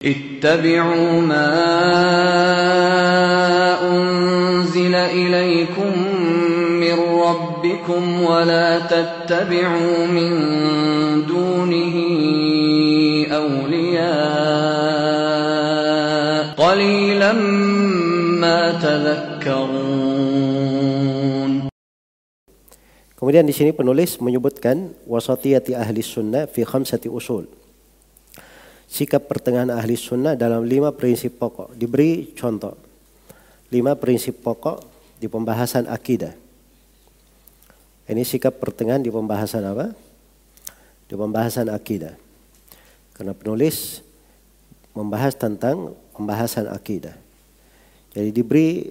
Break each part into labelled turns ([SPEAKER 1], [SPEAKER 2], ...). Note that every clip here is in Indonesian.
[SPEAKER 1] اتبعوا ما أنزل إليكم من ربكم ولا تتبعوا من دونه أولياء قليلا ما تذكرون.
[SPEAKER 2] Kemudian di sini penulis menyebutkan wasatiyati ahli sunnah fi khamsati usul. Sikap pertengahan ahli sunnah dalam 5 prinsip pokok. Diberi contoh 5 prinsip pokok di pembahasan akidah. Ini sikap pertengahan di pembahasan apa? Di pembahasan akidah. Karena penulis membahas tentang pembahasan akidah. Jadi diberi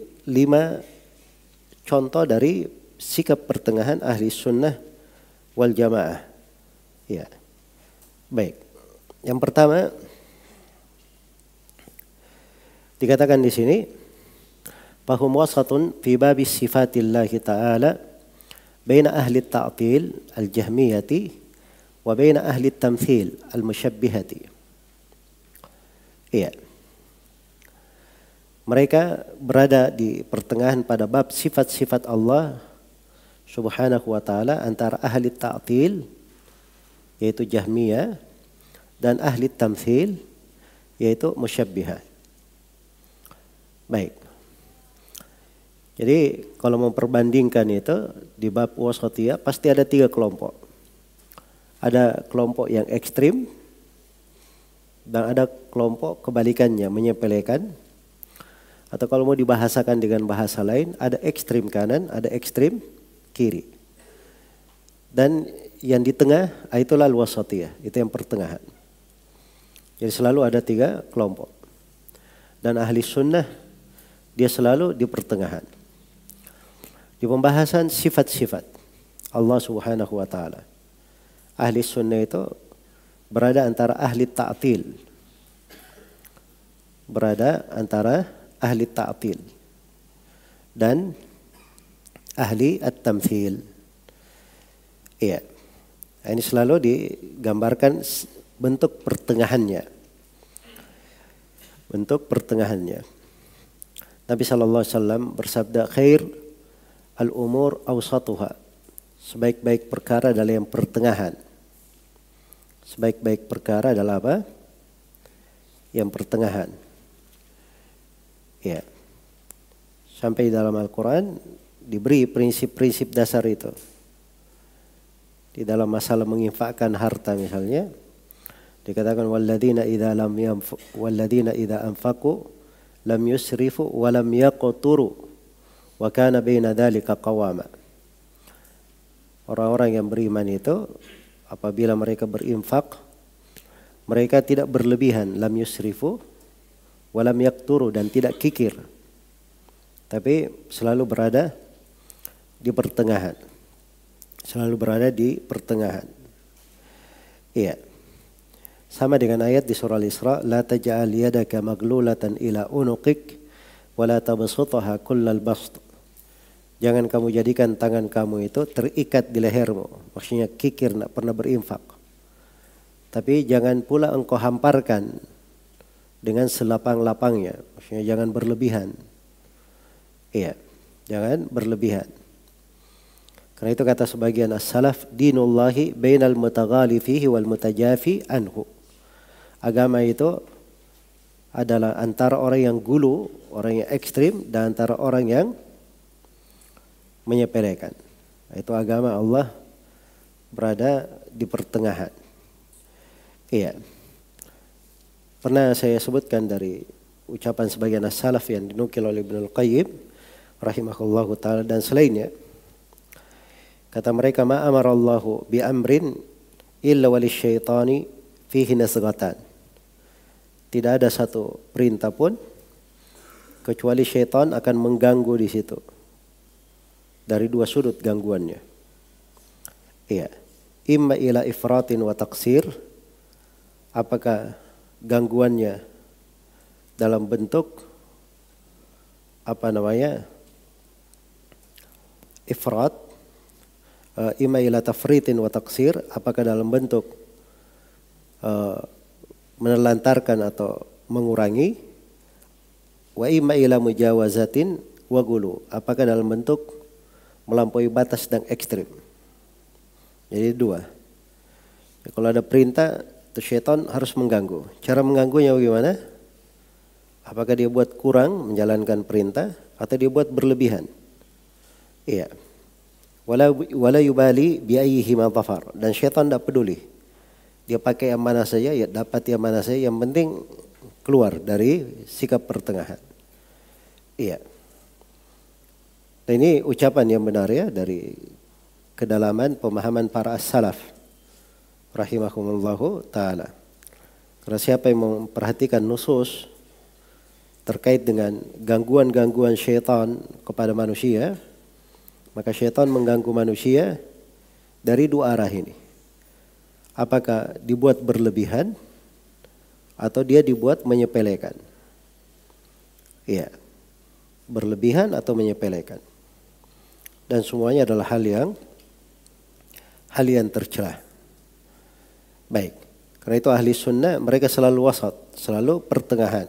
[SPEAKER 2] 5 contoh dari sikap pertengahan ahli sunnah wal jamaah. Ya. Baik. Yang pertama dikatakan di sini fahum wasatun fi babis sifatillahi ta'ala baina ahli ta'til al-jahmiyati wa baina ahli tamthil al-musyabbihati. Iya. Mereka berada di pertengahan pada bab sifat-sifat Allah Subhanahu wa ta'ala antara ahli ta'til yaitu Jahmiyah dan ahli tamthil yaitu musyabbihah. Baik. Jadi kalau memperbandingkan itu di bab wasatiyah pasti ada 3 kelompok. Ada kelompok yang ekstrim dan ada kelompok kebalikannya menyepelekan. Atau kalau mau dibahasakan dengan bahasa lain ada ekstrim kanan, ada ekstrim kiri. Dan yang di tengah itulah al-wasatiyah, itu yang pertengahan. Jadi selalu ada 3 kelompok. Dan ahli sunnah dia selalu di pertengahan. Di pembahasan sifat-sifat Allah Subhanahu wa ta'ala. Ahli sunnah itu berada antara ahli ta'til. Berada antara ahli ta'til dan ahli at-tamthil. Iya. Ini selalu digambarkan bentuk pertengahannya. Bentuk pertengahannya. Nabi sallallahu alaihi wasallam bersabda khair al-umur awsatuha. Sebaik-baik perkara adalah yang pertengahan. Sebaik-baik perkara adalah apa? Yang pertengahan. Ya. Sampai dalam Al-Quran diberi prinsip-prinsip dasar itu. Di dalam masalah menginfakkan harta misalnya, dikatakan walladzina idza anfaqu lam yusrifu wa lam yaqturu wa kana baina dzalika qawama. Orang-orang yang beriman itu apabila mereka berinfak mereka tidak berlebihan, lam yusrifu wa lam yaqturu dan tidak kikir. Tapi selalu berada di pertengahan. Selalu berada di pertengahan. Iya. Sama dengan ayat di surah Al-Isra, la taj'al yadaka maglulatan ila unuqik wa la tabsutha kullal bast. Jangan kamu jadikan tangan kamu itu terikat di lehermu. Maksudnya kikir, tidak pernah berinfak. Tapi jangan pula engkau hamparkan dengan selapang-lapangnya. Maksudnya jangan berlebihan. Iya, jangan berlebihan. Karena itu kata sebagian as-salaf, dinullahi bainal mutaghali fihi wal mutajafi anhu. Agama itu adalah antara orang yang gulu, orang yang ekstrim, dan antara orang yang menyepelekan. Itu agama Allah berada di pertengahan. Iya. Pernah saya sebutkan dari ucapan sebagian as-salaf yang dinukil oleh Ibnul Qayyim rahimahullahu ta'ala dan selainnya. Kata mereka, ma amarallahu bi amrin illa walisyaitani fihi nasghatan. Tidak ada satu perintah pun kecuali syaitan akan mengganggu di situ. Dari 2 sudut gangguannya. Iya. Imma ila ifratin wa taqsir. Apakah gangguannya dalam bentuk ifrat, imma ila tafritin wa taqsir, apakah dalam bentuk menelantarkan atau mengurangi, wa imma ila mujawazatin wa gulu, apakah dalam bentuk melampaui batas dan ekstrim. Jadi dua. Ya, kalau ada perintah, itu syaitan harus mengganggu. Cara mengganggunya bagaimana? Apakah dia buat kurang menjalankan perintah atau dia buat berlebihan? Iya. Wala yubali bi ayyihi ma dhafar, dan syaitan tidak peduli. Dia pakai yang mana saja, ya dapat yang mana saja, yang penting keluar dari sikap pertengahan. Iya. Nah, ini ucapan yang benar ya dari kedalaman pemahaman para as-salaf rahimahumullahu ta'ala. Karena siapa yang memperhatikan nusus terkait dengan gangguan-gangguan syaitan kepada manusia, maka syaitan mengganggu manusia dari dua arah ini. Apakah dibuat berlebihan atau dia dibuat menyepelekan? Iya, berlebihan atau menyepelekan. Dan semuanya adalah hal yang tercela. Baik, karena itu ahli sunnah mereka selalu wasat, selalu pertengahan.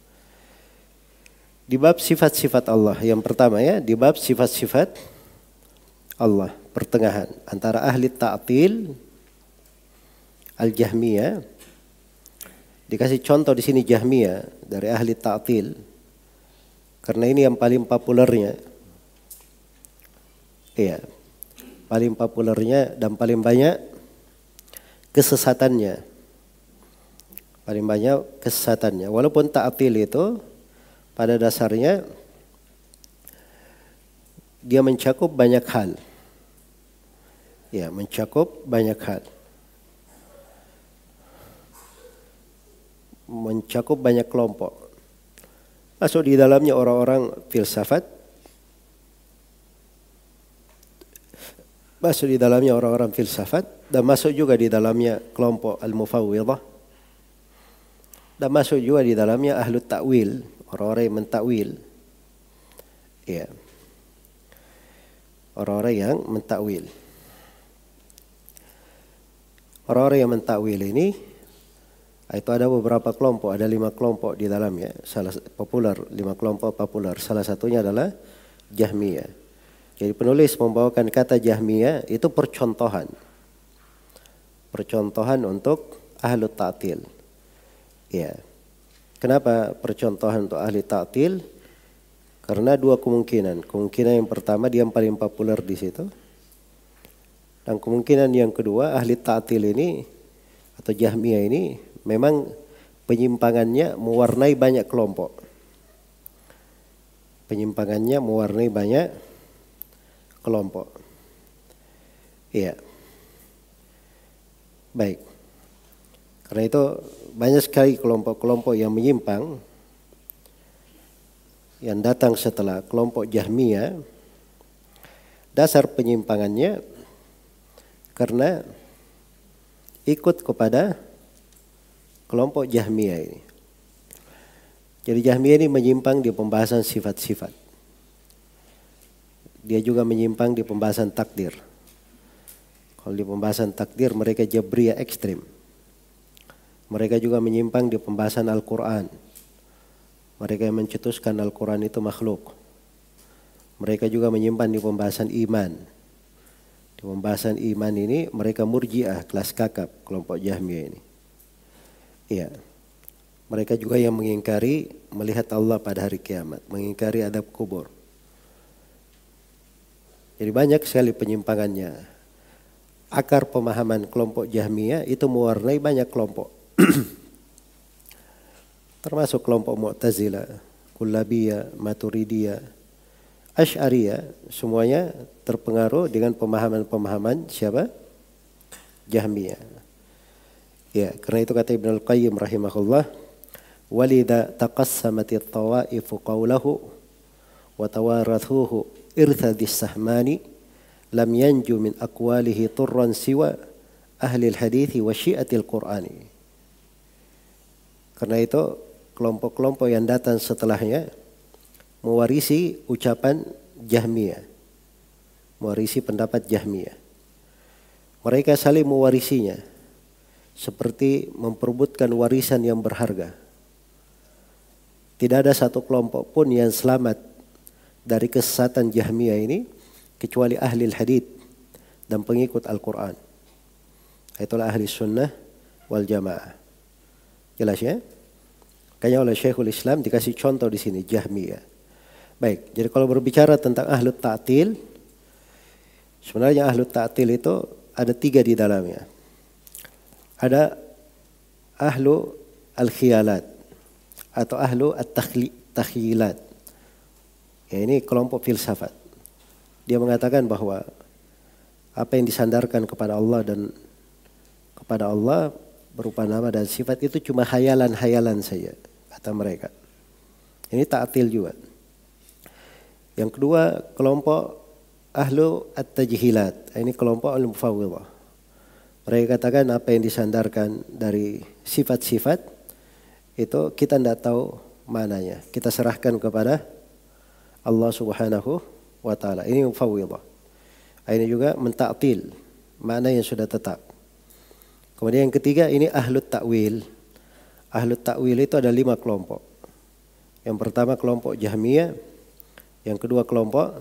[SPEAKER 2] Di bab sifat-sifat Allah, yang pertama ya, di bab sifat-sifat Allah, pertengahan antara ahli ta'til al-Jahmiyah. Dikasih contoh di sini Jahmiyah dari ahli ta'til karena ini yang paling populernya. Iya. Paling populernya dan paling banyak kesesatannya. Paling banyak kesesatannya. Walaupun ta'til itu pada dasarnya dia mencakup banyak hal. Ya, mencakup banyak hal. Mencakup banyak kelompok. Masuk di dalamnya orang-orang filsafat. Masuk di dalamnya orang-orang filsafat. Dan masuk juga di dalamnya kelompok al-mufawwidah. Dan masuk juga di dalamnya ahlu ta'wil. Orang-orang yang mentakwil. Ya. Orang-orang yang mentakwil. Orang-orang yang mentakwil ini itu ada beberapa kelompok, ada 5 kelompok di dalamnya. Salah populer, 5 kelompok populer. Salah satunya adalah Jahmiyah. Jadi penulis membawakan kata Jahmiyah itu percontohan. Percontohan untuk ahlu ta'til. Ya. Kenapa percontohan untuk ahli ta'til? Karena 2 kemungkinan. Kemungkinan yang pertama dia yang paling populer di situ. Dan kemungkinan yang kedua, ahli ta'til ini atau Jahmiyah ini memang penyimpangannya mewarnai banyak kelompok. Penyimpangannya mewarnai banyak kelompok. Iya. Baik. Karena itu banyak sekali kelompok-kelompok yang menyimpang yang datang setelah kelompok Jahmiyah. Dasar penyimpangannya karena ikut kepada kelompok Jahmiyah ini. Jadi Jahmiyah ini menyimpang di pembahasan sifat-sifat. Dia juga menyimpang di pembahasan takdir. Kalau di pembahasan takdir mereka Jabriyah ekstrim. Mereka juga menyimpang di pembahasan Al-Quran. Mereka yang mencetuskan Al-Quran itu makhluk. Mereka juga menyimpang di pembahasan iman. Di pembahasan iman ini mereka murjiah, kelas kakap, kelompok Jahmiyah ini. Iya. Mereka juga yang mengingkari melihat Allah pada hari kiamat. Mengingkari adab kubur. Jadi banyak sekali penyimpangannya. Akar pemahaman kelompok Jahmiyah itu mewarnai banyak kelompok. Termasuk kelompok Mu'tazilah, Kullabiyah, Maturidiyah, Asy'ariyah, semuanya terpengaruh dengan pemahaman-pemahaman siapa? Jahmiyah. Ya, karena itu kata Ibnu Al-Qayyim rahimahullah, walidha taqassamatit tawaifu qawlahu wa tawarathuhu irthadis sahmani lam yanju min aqwalihi turran siwa ahli al-hadithi wa syi'atil qur'ani. Karena itu kelompok-kelompok yang datang setelahnya mewarisi ucapan Jahmiyah, mewarisi pendapat Jahmiyah. Mereka saling mewarisinya seperti memperebutkan warisan yang berharga. Tidak ada satu kelompok pun yang selamat dari kesesatan Jahmiyah ini kecuali ahli hadits dan pengikut Al-Quran. Itulah ahli sunnah wal jamaah. Jelas ya? Kayaknya oleh Syekhul Islam dikasih contoh di sini Jahmiyah. Baik, jadi kalau berbicara tentang ahlu ta'til, sebenarnya ahlu ta'til itu ada 3 di dalamnya. Ada ahlu al-khiyalat atau ahlu at-takhyilat. Ya, ini kelompok filsafat. Dia mengatakan bahwa apa yang disandarkan kepada Allah dan kepada Allah berupa nama dan sifat itu cuma hayalan-hayalan saja, kata mereka. Ini ta'til juga. Yang kedua, kelompok ahlu at-tajhilat. Ini kelompok al-mufawwidhah. Mereka katakan apa yang disandarkan dari sifat-sifat itu kita tidak tahu mananya. Kita serahkan kepada Allah Subhanahu wa taala. Ini mufawwidhah. Ini juga mentaktil makna yang sudah tetap. Kemudian yang ketiga ini ahlut ta'wil. Ahlut ta'wil itu ada 5 kelompok. Yang pertama kelompok Jahmiyah, yang kedua kelompok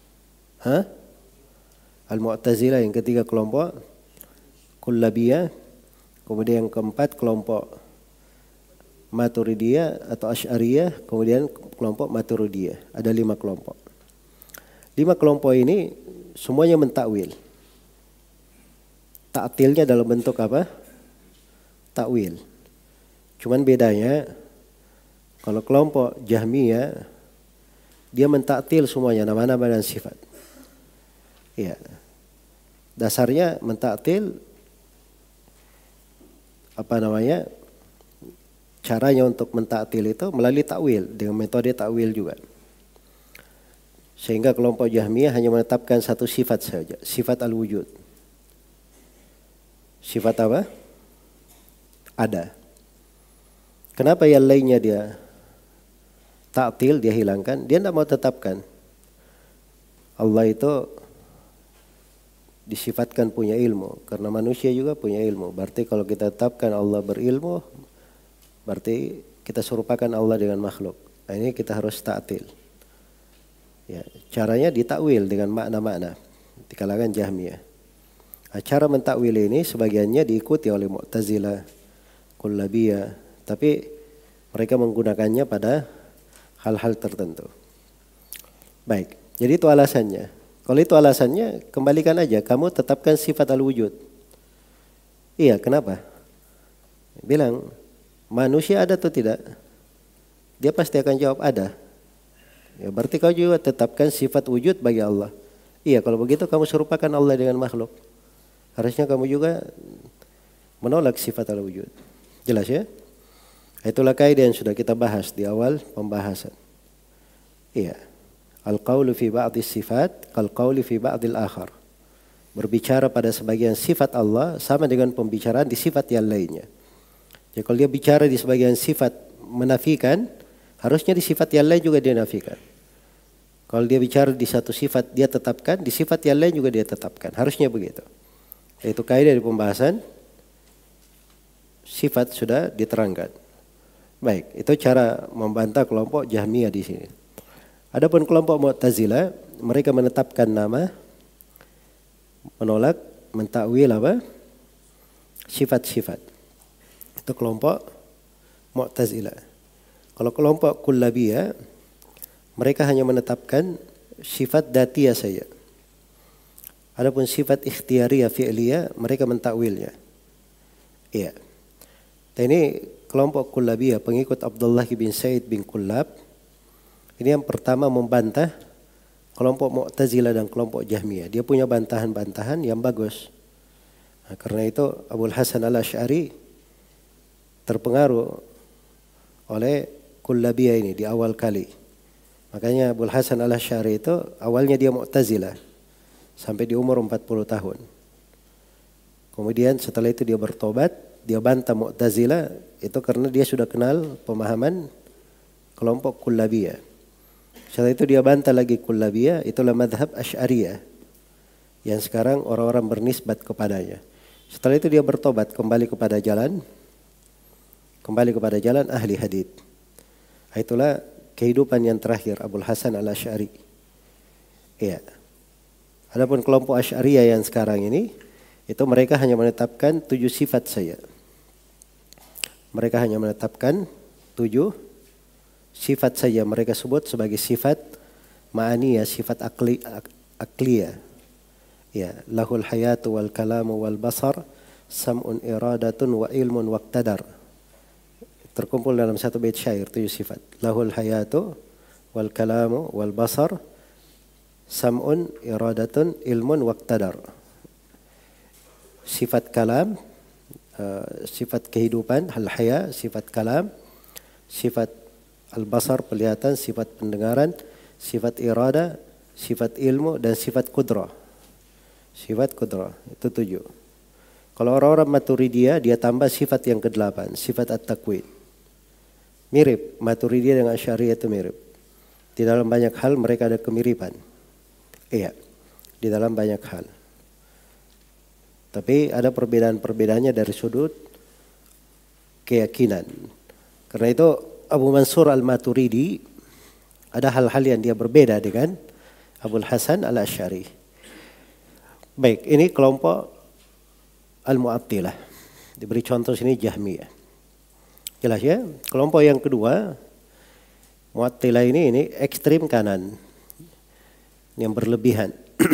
[SPEAKER 2] Al-Mu'tazilah, yang ketiga kelompok Kullabiyah, kemudian yang keempat kelompok Maturidiyah atau Asy'ariyah, kemudian kelompok Maturidiyah. Ada 5 kelompok. 5 kelompok ini semuanya mentakwil. Ta'tilnya dalam bentuk apa? Takwil. Cuman bedanya kalau kelompok Jahmiyah dia mentaktil semuanya nama-nama dan sifat. Iya. Dasarnya mentaktil caranya untuk mentaktil itu melalui takwil dengan metode takwil juga. Sehingga kelompok Jahmiyah hanya menetapkan satu sifat saja, sifat al-wujud. Sifat apa? Ada. Kenapa yang lainnya dia taktil, dia hilangkan? Dia tidak mau tetapkan. Allah itu disifatkan punya ilmu, karena manusia juga punya ilmu. Berarti kalau kita tetapkan Allah berilmu, berarti kita serupakan Allah dengan makhluk. Nah, ini kita harus taktil. Ya, caranya ditakwil dengan makna-makna di kalangan Jahmiyah. Nah, cara mentakwil ini sebagiannya diikuti oleh Mu'tazilah, Kullabiyah, tapi mereka menggunakannya pada hal-hal tertentu. Baik, jadi itu alasannya. Kalau itu alasannya, kembalikan aja, kamu tetapkan sifat al-wujud. Iya, kenapa? Bilang, manusia ada atau tidak? Dia pasti akan jawab ada. Ya, berarti kau juga tetapkan sifat wujud bagi Allah. Iya, kalau begitu kamu serupakan Allah dengan makhluk. Harusnya kamu juga menolak sifat al-wujud. Jelas ya? Itulah kaidah yang sudah kita bahas di awal pembahasan. Iya. Al-qawlu fi ba'dis sifat kal-qawli fi ba'dil akhar. Berbicara pada sebagian sifat Allah sama dengan pembicaraan di sifat yang lainnya. Jadi kalau dia bicara di sebagian sifat menafikan, harusnya di sifat yang lain juga dia nafikan. Kalau dia bicara di satu sifat dia tetapkan, di sifat yang lain juga dia tetapkan. Harusnya begitu. Itu kaidah di pembahasan sifat sudah diterangkan. Baik, itu cara membantah kelompok Jahmiyah di sini. Adapun kelompok Mu'tazilah, mereka menetapkan nama, menolak, mentakwil apa? Sifat-sifat. Itu kelompok Mu'tazilah. Kalau kelompok Kullabiyah, mereka hanya menetapkan sifat datiyah saja. Adapun sifat ikhtiyariyah fi'liyah, mereka mentakwilnya. Iya. Dan ini kelompok Kullabiyah, pengikut Abdullah bin Said bin Kullab. Ini yang pertama membantah kelompok Mu'tazilah dan kelompok Jahmiyah. Dia punya bantahan-bantahan yang bagus. Nah, karena itu Abul Hasan al-Asy'ari terpengaruh oleh Kullabiyah ini di awal kali. Makanya Abul Hasan al-Asy'ari itu awalnya dia Mu'tazilah sampai di umur 40 tahun. Kemudian setelah itu dia bertobat, dia bantah Mu'tazilah itu karena dia sudah kenal pemahaman kelompok Kullabiyah. Setelah itu dia bantah lagi Kullabiyah, itulah madhab Asy'ariyah yang sekarang orang-orang bernisbat kepadanya. Setelah itu dia bertobat kembali kepada jalan ahli hadits. Itulah kehidupan yang terakhir Abul Hasan al-Asy'ari. Iya. Adapun kelompok Asy'ariyah yang sekarang ini, itu mereka hanya menetapkan 7 sifat saja. Mereka hanya menetapkan 7 sifat saja. Mereka sebut sebagai sifat ma'aniyah, sifat akliyah. Ya, lahul hayatu wal kalamu wal basar, sam'un iradatun wa ilmun waqtadar. Terkumpul dalam satu bait syair 7 sifat. Lahul hayatu wal kalamu wal basar, sam'un iradatun ilmun waqtadar. Sifat kalam, sifat kehidupan, al-haya, sifat kalam, sifat al-basar, penglihatan, sifat pendengaran, sifat irada, sifat ilmu, dan sifat kudrah. Sifat kudrah, itu 7. Kalau orang-orang Maturidiyah, dia tambah sifat yang ke-8, sifat at-takwin. Mirip, Maturidiyah dengan Asy'ariyah itu mirip. Di dalam banyak hal mereka ada kemiripan. Iya, di dalam banyak hal. Tapi ada perbedaan-perbedaannya dari sudut keyakinan. Karena itu Abu Mansur al-Maturidi ada hal-hal yang dia berbeda dengan Abul Hasan al-Asy'ari. Baik, ini kelompok al-Mu'attilah. Diberi contoh sini Jahmiyah. Jelas ya? Kelompok yang kedua, Mu'attilah ini ekstrim kanan. Yang berlebihan.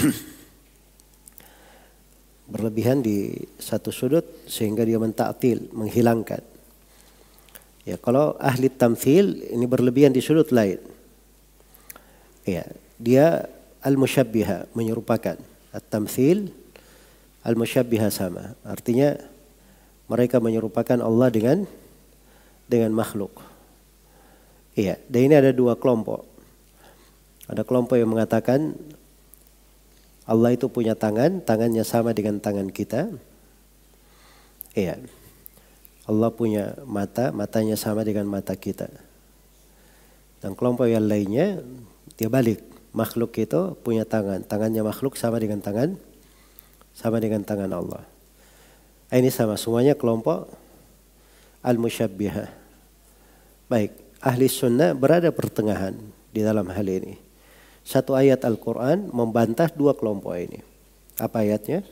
[SPEAKER 2] Berlebihan di satu sudut sehingga dia mentaktil, menghilangkan. Ya, kalau ahli tamthil ini berlebihan di sudut lain. Ya, dia al-musyabbiha, menyerupakan. At-tamthil al-musyabbiha sama. Artinya mereka menyerupakan Allah dengan makhluk. Iya, dan ini ada 2 kelompok. Ada kelompok yang mengatakan Allah itu punya tangan, tangannya sama dengan tangan kita. Iya. Allah punya mata, matanya sama dengan mata kita. Dan kelompok yang lainnya, dia balik. Makhluk itu punya tangan, tangannya makhluk sama dengan tangan Allah. Ini sama, semuanya kelompok al-musyabbihah. Baik, ahli sunnah berada pertengahan di dalam hal ini. Satu ayat Al-Quran membantah 2 kelompok ini. Apa ayatnya?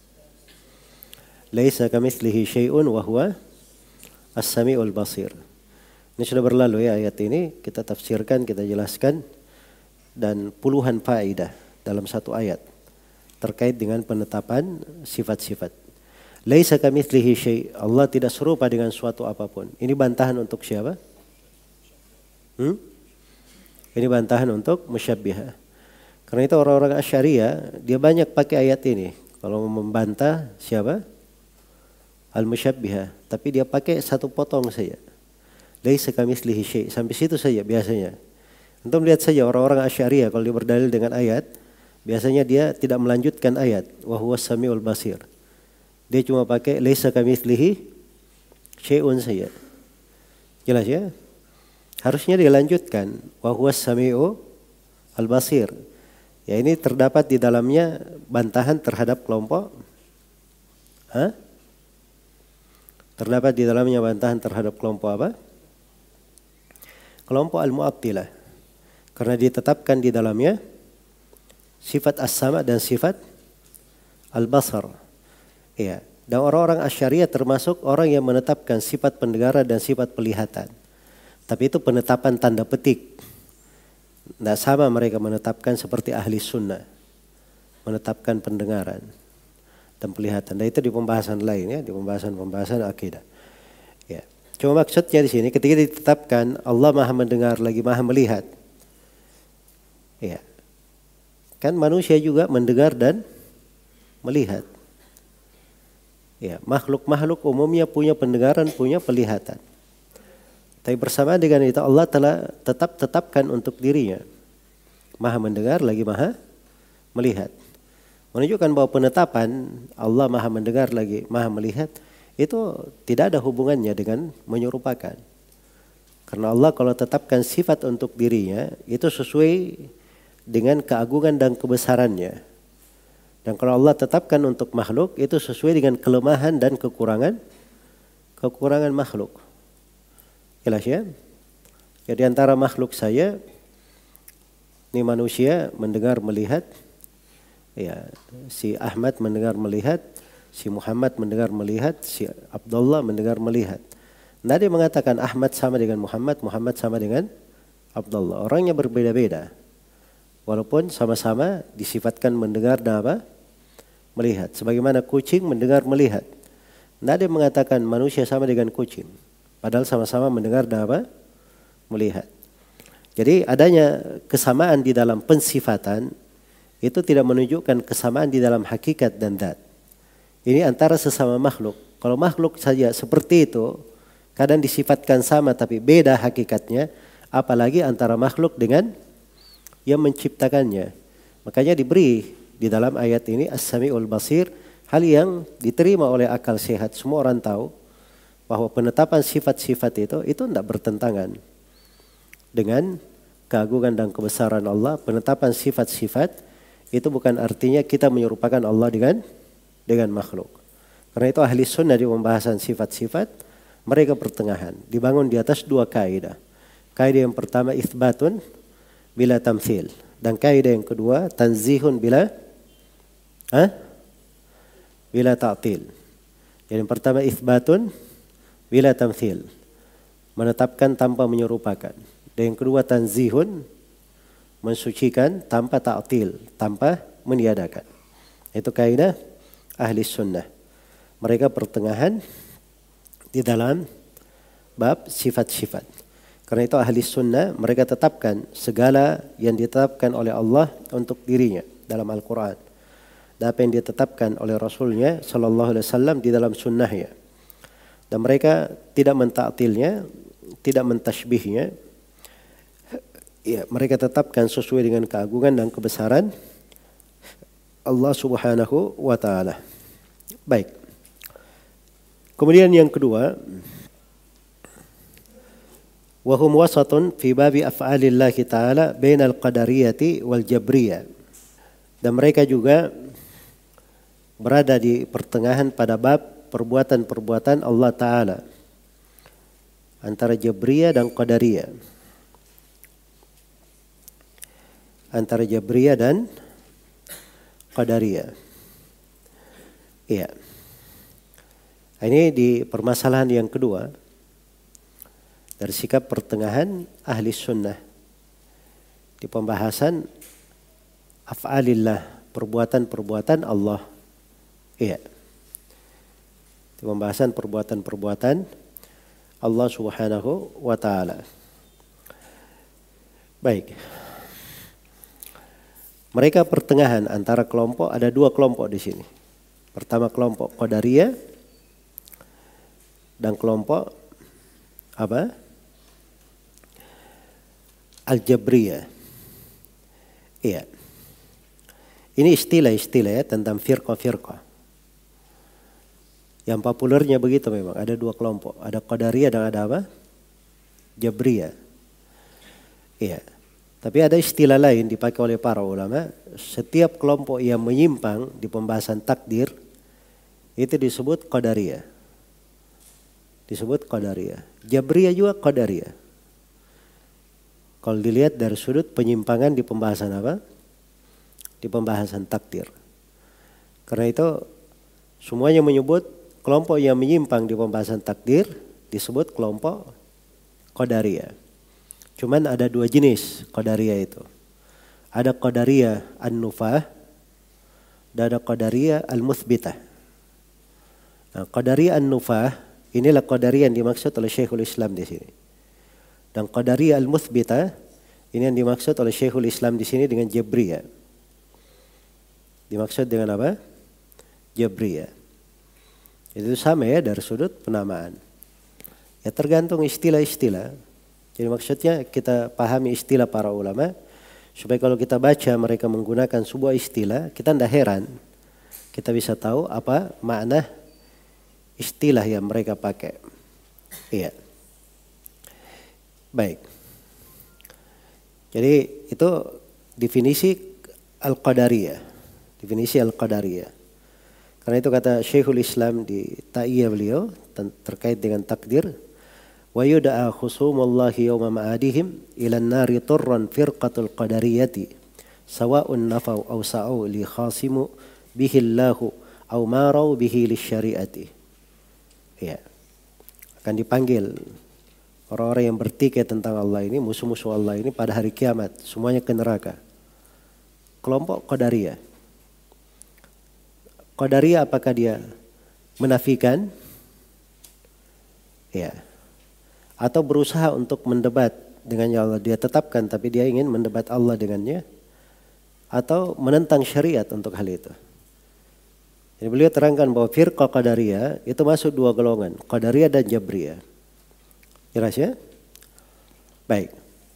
[SPEAKER 2] Laisa kamitslihi syai'un wa huwa as-sami'ul basir. Ini sudah berlalu ya ayat ini. Kita tafsirkan, kita jelaskan. Dan puluhan faedah dalam satu ayat. Terkait dengan penetapan sifat-sifat. Laisa kamitslihi syai'. Allah tidak serupa dengan suatu apapun. Ini bantahan untuk siapa? Ini bantahan untuk musyabbihah. Karena itu orang-orang Asy'ariyah dia banyak pakai ayat ini. Kalau membantah siapa? Al-musyabbihah. Tapi dia pakai satu potong saja. Laisa kamitslihi syai'. Sampai situ saja biasanya. Antum lihat saja orang-orang Asy'ariyah kalau dia berdalil dengan ayat, biasanya dia tidak melanjutkan ayat. Wa huwas samiul basir. Dia cuma pakai laisa kamitslihi syai'un saja. Jelas ya? Harusnya dilanjutkan wa huwas sami'u al-basir. Ya, ini terdapat di dalamnya bantahan terhadap kelompok terdapat di dalamnya bantahan terhadap kelompok apa? Kelompok al-Mu'attilah. Karena ditetapkan di dalamnya sifat as-sama dan sifat al-basar. Ya, dan orang-orang Asy'ariyah termasuk orang yang menetapkan sifat pendengaran dan sifat penglihatan. Tapi itu penetapan tanda petik. Tidak sama mereka menetapkan seperti ahli sunnah. Menetapkan pendengaran dan penglihatan. Dan itu di pembahasan lain ya. Di pembahasan akidah. Ya. Cuma maksudnya di sini ketika ditetapkan Allah maha mendengar lagi maha melihat. Ya. Kan manusia juga mendengar dan melihat. Ya. Makhluk-makhluk umumnya punya pendengaran, punya penglihatan. Tapi bersamaan dengan itu Allah telah tetapkan untuk dirinya. Maha mendengar lagi maha melihat. Menunjukkan bahwa penetapan Allah maha mendengar lagi maha melihat itu tidak ada hubungannya dengan menyerupakan. Karena Allah kalau tetapkan sifat untuk dirinya itu sesuai dengan keagungan dan kebesarannya. Dan kalau Allah tetapkan untuk makhluk itu sesuai dengan kelemahan dan kekurangan makhluk. Jelas ya? Jadi antara makhluk saya, ini manusia mendengar melihat, ya si Ahmad mendengar melihat, si Muhammad mendengar melihat, si Abdullah mendengar melihat. Tidak ada yang mengatakan Ahmad sama dengan Muhammad, Muhammad sama dengan Abdullah. Orangnya berbeda-beda. Walaupun sama-sama disifatkan mendengar dan apa? Melihat. Sebagaimana kucing mendengar melihat. Tidak ada yang mengatakan manusia sama dengan kucing. Padahal sama-sama mendengar dan apa? Melihat. Jadi adanya kesamaan di dalam pensifatan itu tidak menunjukkan kesamaan di dalam hakikat dan zat. Ini antara sesama makhluk. Kalau makhluk saja seperti itu, kadang disifatkan sama tapi beda hakikatnya, apalagi antara makhluk dengan yang menciptakannya. Makanya diberi di dalam ayat ini As-Sami'ul Basir, hal yang diterima oleh akal sehat. Semua orang tahu bahwa penetapan sifat-sifat itu tidak bertentangan dengan keagungan dan kebesaran Allah. Penetapan sifat-sifat itu bukan artinya kita menyerupakan Allah dengan makhluk. Karena itu ahli sunnah di pembahasan sifat-sifat, mereka pertengahan, dibangun di atas dua kaidah. Kaidah yang pertama itsbatun bila tamthil, dan kaidah yang kedua tanzihun bila ta'til. Jadi yang pertama itsbatun bila tamthil, menetapkan tanpa menyerupakan. Dan yang kedua tanzihun, mensucikan tanpa ta'til, tanpa meniadakan. Itu kaidah ahli sunnah. Mereka pertengahan di dalam bab sifat-sifat. Karena itu ahli sunnah mereka tetapkan segala yang ditetapkan oleh Allah untuk dirinya dalam Al-Quran. Dan apa yang ditetapkan oleh Rasulnya Sallallahu Alaihi Wasallam di dalam sunnahnya. Dan mereka tidak mentaktilnya, tidak mentashbihnya. Ya, mereka tetapkan sesuai dengan keagungan dan kebesaran Allah Subhanahu wa Ta'ala. Baik. Kemudian yang kedua, wahum wasatun fi babi af'alillahi ta'ala bainal qadariyati wal jabriyah. Dan mereka juga berada di pertengahan pada bab perbuatan-perbuatan Allah Ta'ala antara Jabriyah dan Qadariyah. Antara Jabriyah dan Qadariyah. Iya. Ini di permasalahan yang kedua dari sikap pertengahan ahli sunnah di pembahasan af'alillah, perbuatan-perbuatan Allah. Iya. Di pembahasan perbuatan-perbuatan Allah Subhanahu wa Ta'ala. Baik. Mereka pertengahan antara kelompok, ada dua kelompok di sini. Pertama kelompok Qadariyah dan kelompok apa? Al-Jabriyah. Iya. Ini istilah-istilah ya tentang firqah-firqah. Yang populernya begitu memang. Ada dua kelompok. Ada Qadariyah dan ada apa? Jabriyah. Iya. Tapi ada istilah lain dipakai oleh para ulama. Setiap kelompok yang menyimpang di pembahasan takdir itu disebut Qadariyah. Disebut Qadariyah. Jabriyah juga Qadariyah. Kalau dilihat dari sudut penyimpangan di pembahasan apa? Di pembahasan takdir. Karena itu semuanya menyebut kelompok yang menyimpang di pembahasan takdir disebut kelompok Qadariyah. Cuman ada dua jenis Qadariyah itu. Ada Qadariyah an-nufah dan ada Qadariyah al-muthbitah. Nah, Qadariyah an-nufah inilah Qadariyah yang dimaksud oleh Syekhul Islam di sini. Dan Qadariyah al-muthbitah ini yang dimaksud oleh Syekhul Islam di sini dengan Jabriyah. Dimaksud dengan apa? Jabriyah. Itu sama ya dari sudut penamaan. Ya tergantung istilah-istilah. Jadi maksudnya kita pahami istilah para ulama supaya kalau kita baca mereka menggunakan sebuah istilah kita tidak heran. Kita bisa tahu apa makna istilah yang mereka pakai. Iya. Baik. Jadi itu definisi Al-Qadariyah. Definisi Al-Qadariyah. Karena itu kata Syekhul Islam di Ta'iyah beliau terkait dengan takdir. Wa yud'a khusumullahi yawma ma'adihim ila an-nari turran firqatul qadariyati sawa'un nafaw aw sa'u li khasimu bihi Allahu aw marau bihi lisyari'ati. Ya. Akan dipanggil orang-orang yang bertikai tentang Allah ini, musuh-musuh Allah ini pada hari kiamat, semuanya ke neraka. Kelompok Qadariyah. Qadariyah apakah dia menafikan? Ya. Atau berusaha untuk mendebat dengan yang Allah dia tetapkan, tapi dia ingin mendebat Allah dengannya, atau menentang syariat untuk hal itu. Jadi beliau terangkan bahwa firqah Qadariyah itu masuk dua golongan, Qadariyah dan Jabriyah. Jelas ya? Baik.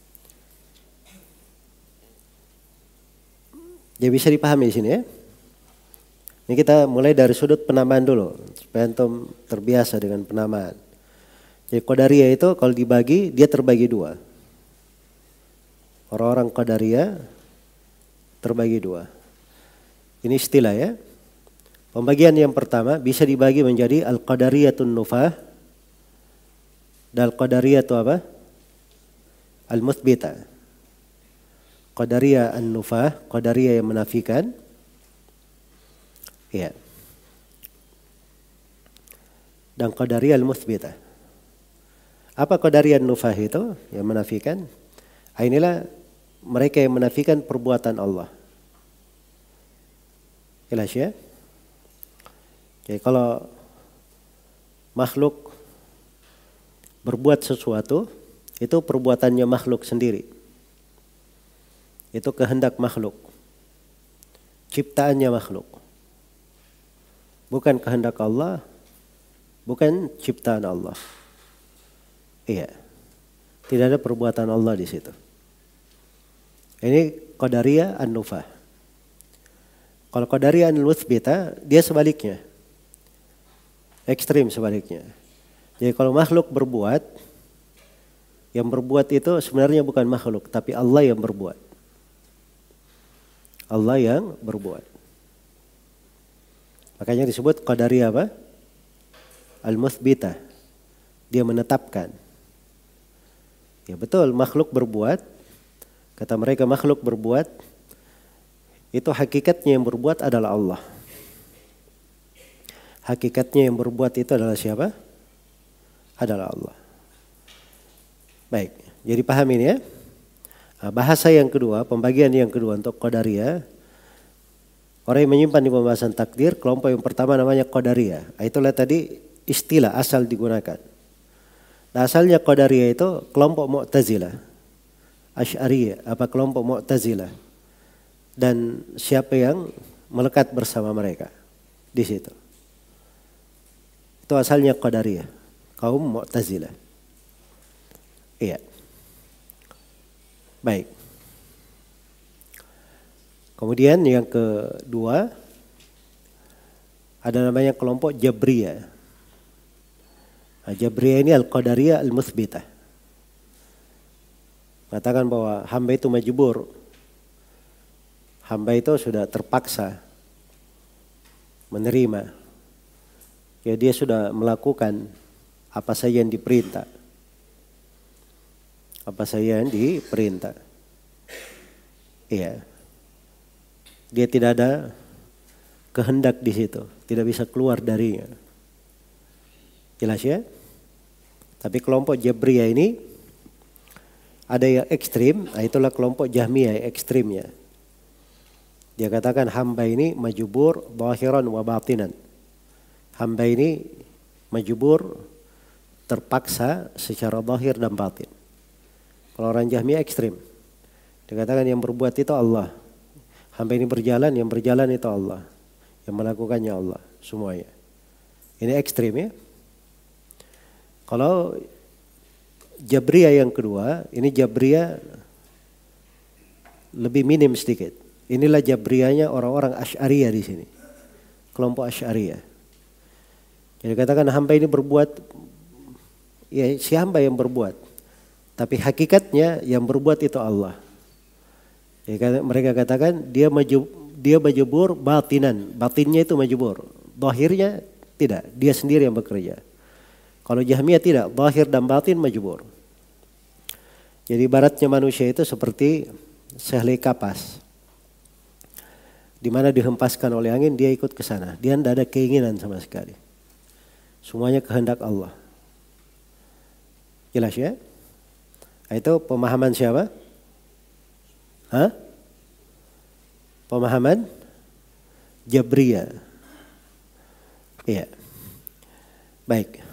[SPEAKER 2] Jadi bisa dipahami di sini ya. Ini kita mulai dari sudut penamaan dulu supaya antum terbiasa dengan penamaan. Jadi Qadariyah itu kalau dibagi dia terbagi dua. Orang-orang Qadariyah terbagi dua. Ini istilah ya. Pembagian yang pertama bisa dibagi menjadi Al-Qadariyatun Nufah dan Al-Qadariyatu apa? Al-Muthbita. Qadariyah An-Nufah, Qadariyah yang menafikan. Ya. Dan Qadariyah Al-Muthbita. Apa Qadariyah An-Nufah itu yang menafikan? Inilah mereka yang menafikan perbuatan Allah. Jelas ya? Jadi kalau makhluk berbuat sesuatu, itu perbuatannya makhluk sendiri. Itu kehendak makhluk. Ciptaannya makhluk. Bukan kehendak Allah, bukan ciptaan Allah. Iya. Tidak ada perbuatan Allah di situ. Ini Qadariyah An-Nufah. Kalau Qadariyah An-Muthbita, dia sebaliknya. Ekstrim sebaliknya. Jadi kalau makhluk berbuat, yang berbuat itu sebenarnya bukan makhluk, tapi Allah yang berbuat. Allah yang berbuat. Makanya disebut Qadariyah apa? Al-Muthbita. Dia menetapkan. Ya betul, makhluk berbuat. Kata mereka makhluk berbuat. Itu hakikatnya yang berbuat adalah Allah. Hakikatnya yang berbuat itu adalah siapa? Adalah Allah. Baik, jadi paham ini ya. Bahasa yang kedua, pembagian yang kedua untuk Qadariyah. Orang yang menyimpan di pembahasan takdir, kelompok yang pertama namanya Qadariyah. Itulah tadi istilah asal digunakan. Nah, asalnya Qadariyah itu kelompok Mu'tazilah. Asy'ariyah, kelompok Mu'tazilah. Dan siapa yang melekat bersama mereka di situ. Itu asalnya Qadariyah, kaum Mu'tazilah. Iya. Baik. Kemudian yang kedua ada namanya kelompok Jabriyah. Nah, Jabriyah ini Al-Qadariyah Al-Muthbitah. Mengatakan bahwa hamba itu majbur. Hamba itu sudah terpaksa menerima. Ya dia sudah melakukan apa saja yang diperintah. Apa saja yang diperintah. Iya. Dia tidak ada kehendak di situ, tidak bisa keluar darinya. Jelas ya? Tapi kelompok Jabriyah ini ada yang ekstrim, itulah kelompok Jahmiyah yang ekstrimnya. Dia katakan hamba ini majbur zahiran wa batinan. Hamba ini majbur terpaksa secara zahir dan batin. Kalau orang Jahmiyah ekstrim. Dikatakan yang berbuat itu Allah. Hamba ini berjalan, yang berjalan itu Allah. Yang melakukannya Allah semuanya. Ini ekstrim ya. Kalau Jabriyah yang kedua, ini Jabriyah lebih minim sedikit. Inilah Jabriyahnya orang-orang Asy'ariyah di sini. Kelompok Asy'ariyah. Jadi katakan hamba ini berbuat, ya si hamba yang berbuat. Tapi hakikatnya yang berbuat itu Allah. Ya, mereka katakan dia majbur batinan. Batinnya itu majbur. Zahirnya tidak. Dia sendiri yang bekerja. Kalau Jahmiyah tidak, zahir dan batin majbur. Jadi ibaratnya manusia itu seperti sehelai kapas, di mana dihempaskan oleh angin, dia ikut ke sana. Dia tidak ada keinginan sama sekali. Semuanya kehendak Allah. Jelas ya? Itu pemahaman siapa? Pemahaman Jabriyah. Iya. Baik.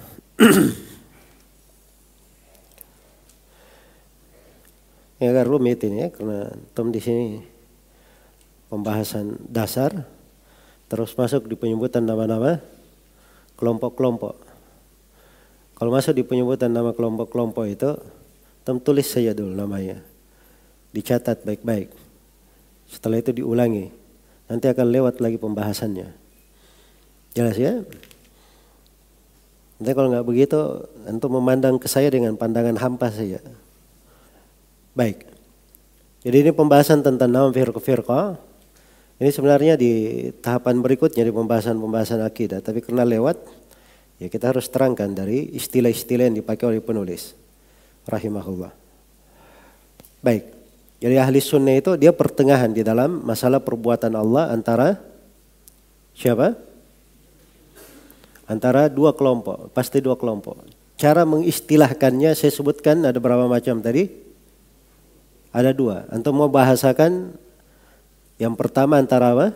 [SPEAKER 2] Ya agak rumit ini ya, karena di sini pembahasan dasar, terus masuk di penyebutan nama-nama kelompok-kelompok. Kalau masuk di penyebutan nama kelompok-kelompok itu, tulis saja dulu namanya, dicatat baik-baik. Setelah itu diulangi, nanti akan lewat lagi pembahasannya. Jelas ya? Nanti kalau nggak begitu, antum memandang ke saya dengan pandangan hampa saja. Baik. Jadi ini pembahasan tentang nama firqah. Ini sebenarnya di tahapan berikutnya di pembahasan akidah. Tapi karena lewat, ya kita harus terangkan dari istilah-istilah yang dipakai oleh penulis. Rahimahullah. Baik. Jadi ahli sunnah itu dia pertengahan di dalam masalah perbuatan Allah antara siapa? Antara dua kelompok. Pasti dua kelompok. Cara mengistilahkannya saya sebutkan ada berapa macam tadi? Ada dua. Antum mau bahasakan yang pertama antara apa?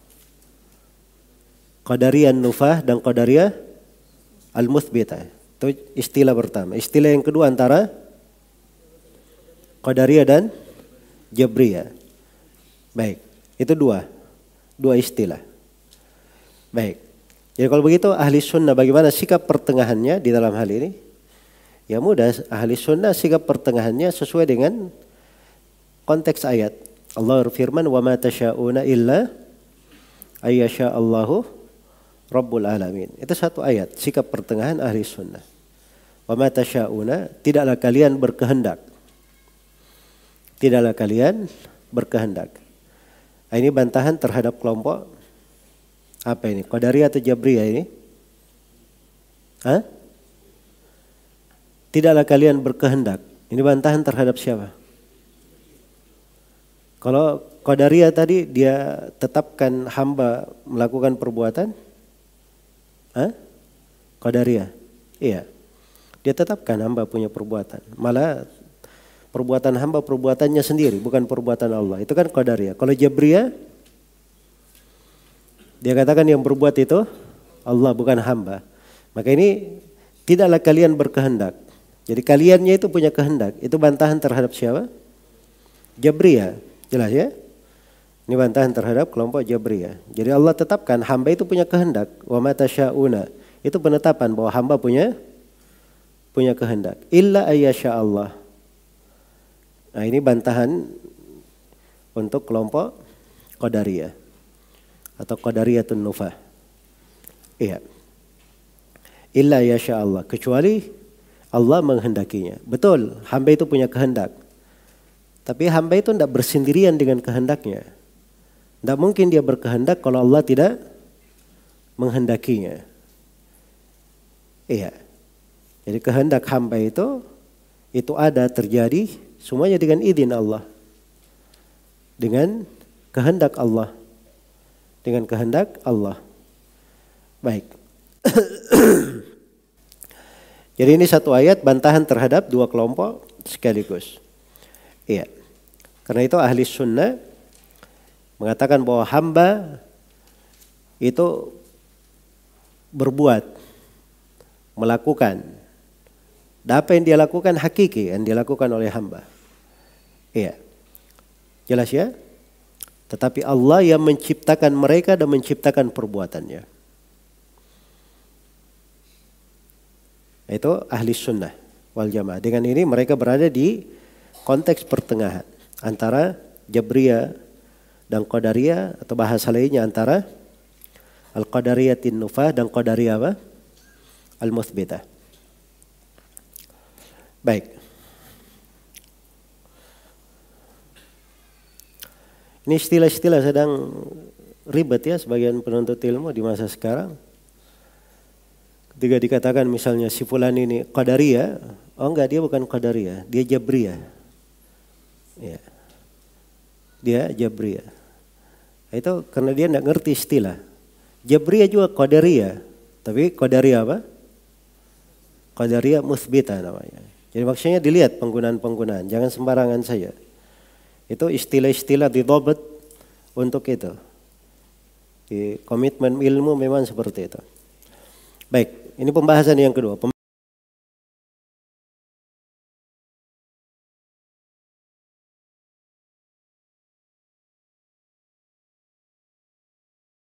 [SPEAKER 2] Qadariyah Nufah dan Qadariyah Al-Muthbitah. Itu istilah pertama. Istilah yang kedua antara Qadariyah dan Jabriyah. Baik. Itu dua istilah. Baik. Jadi kalau begitu ahli sunnah bagaimana sikap pertengahannya di dalam hal ini? Ya mudah, ahli sunnah sikap pertengahannya sesuai dengan konteks ayat. Allah berfirman, "Wa ma tasyauna illa ayyasha Allahu Rabbul Alamin." Itu satu ayat, sikap pertengahan ahli sunnah. "Wa ma tasyauna," tidaklah kalian berkehendak. Tidaklah kalian berkehendak. Ini bantahan terhadap kelompok apa ini? Qadariyah atau Jabriyah ini? Tidaklah kalian berkehendak. Ini bantahan terhadap siapa? Kalau Qadariyah tadi dia tetapkan hamba melakukan perbuatan, Qadariyah, iya, dia tetapkan hamba punya perbuatan. Malah perbuatan hamba perbuatannya sendiri, bukan perbuatan Allah. Itu kan Qadariyah. Kalau Jabriyah, dia katakan yang berbuat itu Allah bukan hamba. Maka ini tidaklah kalian berkehendak. Jadi kaliannya itu punya kehendak. Itu bantahan terhadap siapa? Jabriyah. Jelas ya? Ini bantahan terhadap kelompok Jabriyah. Jadi Allah tetapkan hamba itu punya kehendak. Wa ma tasyauna. Itu penetapan bahwa hamba punya kehendak. Illa ayyasha Allah. Nah ini bantahan untuk kelompok Qadariyah. Atau Qadariyatun Nufah. Iya. Illa ayyasha Allah. Kecuali Allah menghendakinya. Betul, hamba itu punya kehendak. Tapi hamba itu tidak bersendirian dengan kehendaknya. Tidak mungkin dia berkehendak kalau Allah tidak menghendakinya. Iya. Jadi kehendak hamba itu ada terjadi semuanya dengan izin Allah. Dengan kehendak Allah. Dengan kehendak Allah. Baik. Jadi ini satu ayat bantahan terhadap dua kelompok sekaligus. Iya. Karena itu ahli sunnah mengatakan bahwa hamba itu berbuat, melakukan. Dan apa yang dia lakukan hakiki yang dilakukan oleh hamba. Iya. Jelas ya? Tetapi Allah yang menciptakan mereka dan menciptakan perbuatannya. Itu ahli sunnah wal jamaah. Dengan ini mereka berada di konteks pertengahan antara Jabriyah dan Qadariyah atau bahasa lainnya antara Al-Qadariyatin Nufah dan Qadariyah apa? Al-Muthbitah. Baik. Ini istilah-istilah sedang ribet ya sebagian penuntut ilmu di masa sekarang. Ketika dikatakan misalnya si fulan ini qadariyah, oh enggak, dia bukan qadariyah, dia jabriyah. Ya. Dia jabriyah. Itu karena dia enggak ngerti istilah. Jabriyah juga qadariyah, tapi qadariyah apa? Qadariyah mutsbitah namanya. Jadi maksudnya dilihat penggunaan-penggunaan, jangan sembarangan saja. Itu istilah-istilah didhabat untuk itu. Di komitmen ilmu memang seperti itu. Baik, ini pembahasan yang kedua.